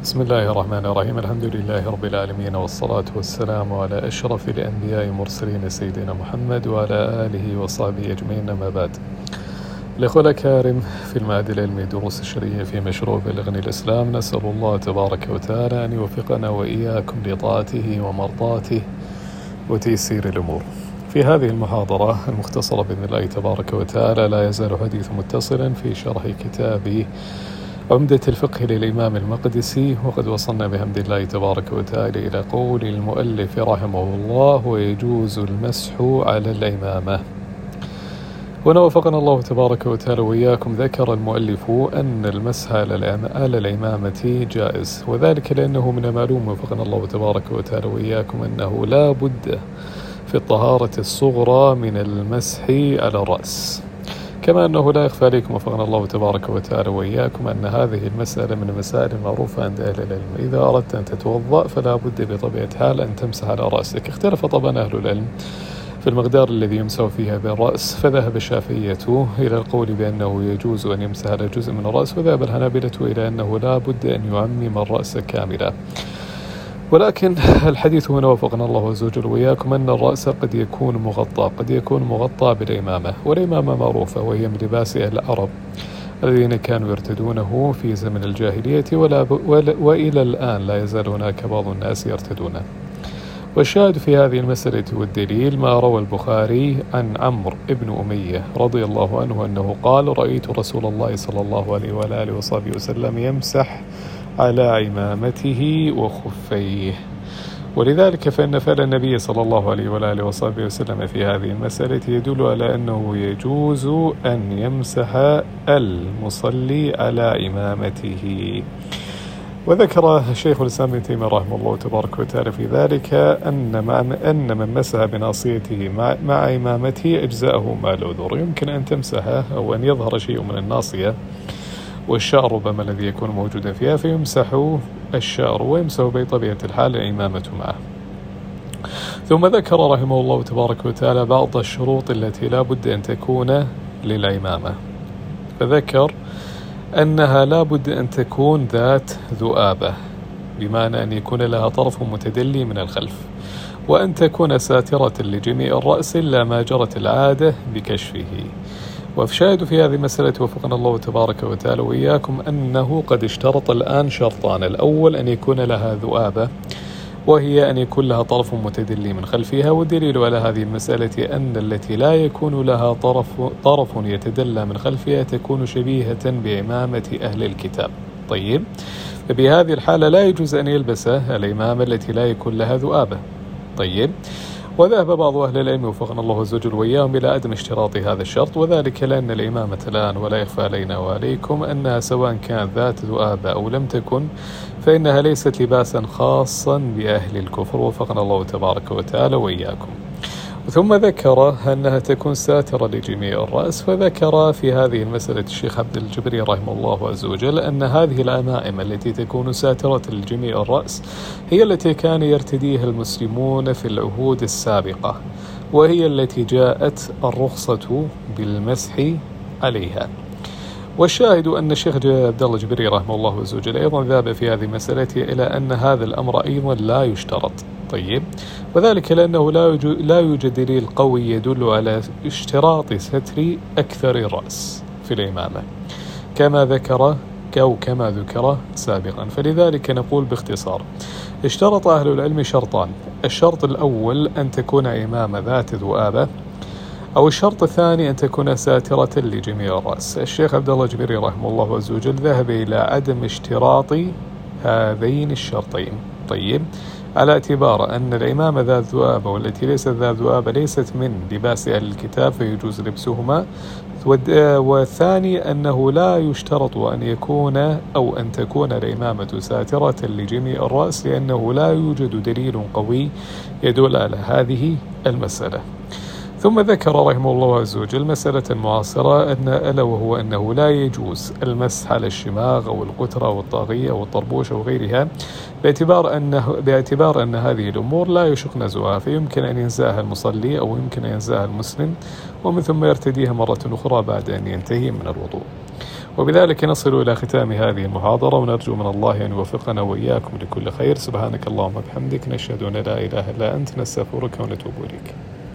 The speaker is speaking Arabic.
بسم الله الرحمن الرحيم. الحمد لله رب العالمين، والصلاة والسلام على أشرف الأنبياء المرسلين سيدنا محمد وعلى آله وصحبه أجمعين، أما بعد. الأخوة الأكارم في المعهد العلمي دروس الشرعية في مشروع بلغني الإسلام، نسأل الله تبارك وتعالى أن يوفقنا وإياكم لطاعته ومرضاته وتيسير الأمور. في هذه المحاضرة المختصرة بإذن الله تبارك وتعالى لا يزال حديث متصلا في شرح كتاب عمدة الفقه للإمام المقدسي، وقد وصلنا بحمد الله تبارك وتعالى إلى قول المؤلف رحمه الله: ويجوز المسح على الإمامة. هنا وفقنا الله تبارك وتعالى وإياكم، ذكر المؤلف أن المسح على الإمامة جائز، وذلك لأنه من المعلوم وفقنا الله تبارك وتعالى وإياكم أنه لا بد في الطهارة الصغرى من المسح على الرأس، كما أنه لا يخفى عليكم وفقنا الله تبارك وتعالى وإياكم أن هذه المسألة من المسائل المعروفة عند أهل العلم. إذا أردت أن تتوضأ فلا بد بطبيعة الحال أن تمسح على رأسك. اختلف طبعا أهل العلم في المقدار الذي يمسح فيها بالرأس، فذهب الشافعية إلى القول بأنه يجوز أن يمسح على جزء من الرأس، وذهب الحنابلة إلى أنه لا بد أن يعمم الرأس كاملا. ولكن الحديث هنا وفقنا الله عز وجل وإياكم أن الرأس قد يكون مغطى بالإمامة، والإمامة معروفة وهي من لباس أهل العرب الذين كانوا يرتدونه في زمن الجاهلية وإلى الآن لا يزال هناك بعض الناس يرتدونه. والشاهد في هذه المسألة والدليل ما روى البخاري عن عمرو بن أمية رضي الله عنه أنه قال: رأيت رسول الله صلى الله عليه وآله وصحبه وسلم يمسح على عمامته وخفيه. ولذلك فإن فعل النبي صلى الله عليه وآله وصحبه وسلم في هذه المسألة يدل على أنه يجوز أن يمسح المصلي على عمامته. وذكر شيخ الإسلام ابن تيمية رحمه الله تبارك وتعالى في ذلك أن من مسح بناصيته مع عمامته أجزاءه مع العذر. يمكن أن تمسحه أو أن يظهر شيء من الناصية والشعر ربما الذي يكون موجودا فيها، فيمسح الشعر ويمسح بطبيعة الحال الإمامة معه. ثم ذكر رحمه الله تبارك وتعالى بعض الشروط التي لا بد أن تكون للعمامة، فذكر أنها لا بد أن تكون ذات ذؤابة، بمعنى أن يكون لها طرف متدلي من الخلف، وأن تكون ساترة لجميع الرأس إلا ما جرت العادة بكشفه. وشاهد في هذه المسألة وفقنا الله تبارك وتعالى وإياكم أنه قد اشترط الآن شرطان: الأول أن يكون لها ذؤابة، وهي أن يكون لها طرف متدلي من خلفها. والدليل على هذه المسألة أن التي لا يكون لها طرف يتدلى من خلفها تكون شبيهة بعمامة أهل الكتاب. طيب، فبهذه الحالة لا يجوز أن يلبس العمامة التي لا يكون لها ذؤابة. طيب، وذهب بعض أهل العلم وفقنا الله عز وجل وإياهم إلى عدم اشتراط هذا الشرط، وذلك لأن الإمامة الآن ولا يخفى علينا وعليكم أنها سواء كانت ذات ذؤابة أو لم تكن فإنها ليست لباسا خاصا بأهل الكفر وفقنا الله تبارك وتعالى وإياكم. ثم ذكر أنها تكون ساترة لجميع الرأس، فذكر في هذه المسألة الشيخ عبد الجبري رحمه الله عز وجل أن هذه العمائم التي تكون ساترة لجميع الرأس هي التي كان يرتديها المسلمون في العهود السابقة، وهي التي جاءت الرخصة بالمسح عليها. والشاهد أن الشيخ عبد الله الجبري رحمه الله عز وجل أيضا ذهب في هذه المسألة إلى أن هذا الأمر أيضا لا يشترط. طيب، وذلك لأنه لا يوجد دليل قوي يدل على اشتراط ستر أكثر الرأس في الإمامة كما ذكر سابقا. فلذلك نقول باختصار: اشترط أهل العلم شرطان: الشرط الأول أن تكون إمامة ذات ذؤابة، أو الشرط الثاني أن تكون ساترة لجميع الرأس. الشيخ عبد الله الجبري رحمه الله عز وجل ذهب إلى عدم اشتراط هذين الشرطين. طيب، على اعتبار أن العمامة ذات ذؤابة والتي ليست ذات ذؤابة ليست من لباس أهل الكتاب فيجوز لبسهما، والثاني أنه لا يشترط أن تكون العمامة ساترة لجميع الرأس، لأنه لا يوجد دليل قوي يدل على هذه المسألة. ثم ذكر رحمه الله عز وجل مسألة معاصرة ألا وهو أنه لا يجوز المسح على الشماغ أو القترة أو الطاغية أو الطربوش أو غيرها، باعتبار أن هذه الأمور لا يشق نزوها، فيمكن أن ينزعها المصلي أو يمكن أن ينزعها المسلم ومن ثم يرتديها مرة أخرى بعد أن ينتهي من الوضوء. وبذلك نصل إلى ختام هذه المحاضرة، ونرجو من الله أن يوفقنا وإياكم لكل خير. سبحانك اللهم وبحمدك، نشهد أن لا إله إلا أنت، نستغفرك ونتوب إليك.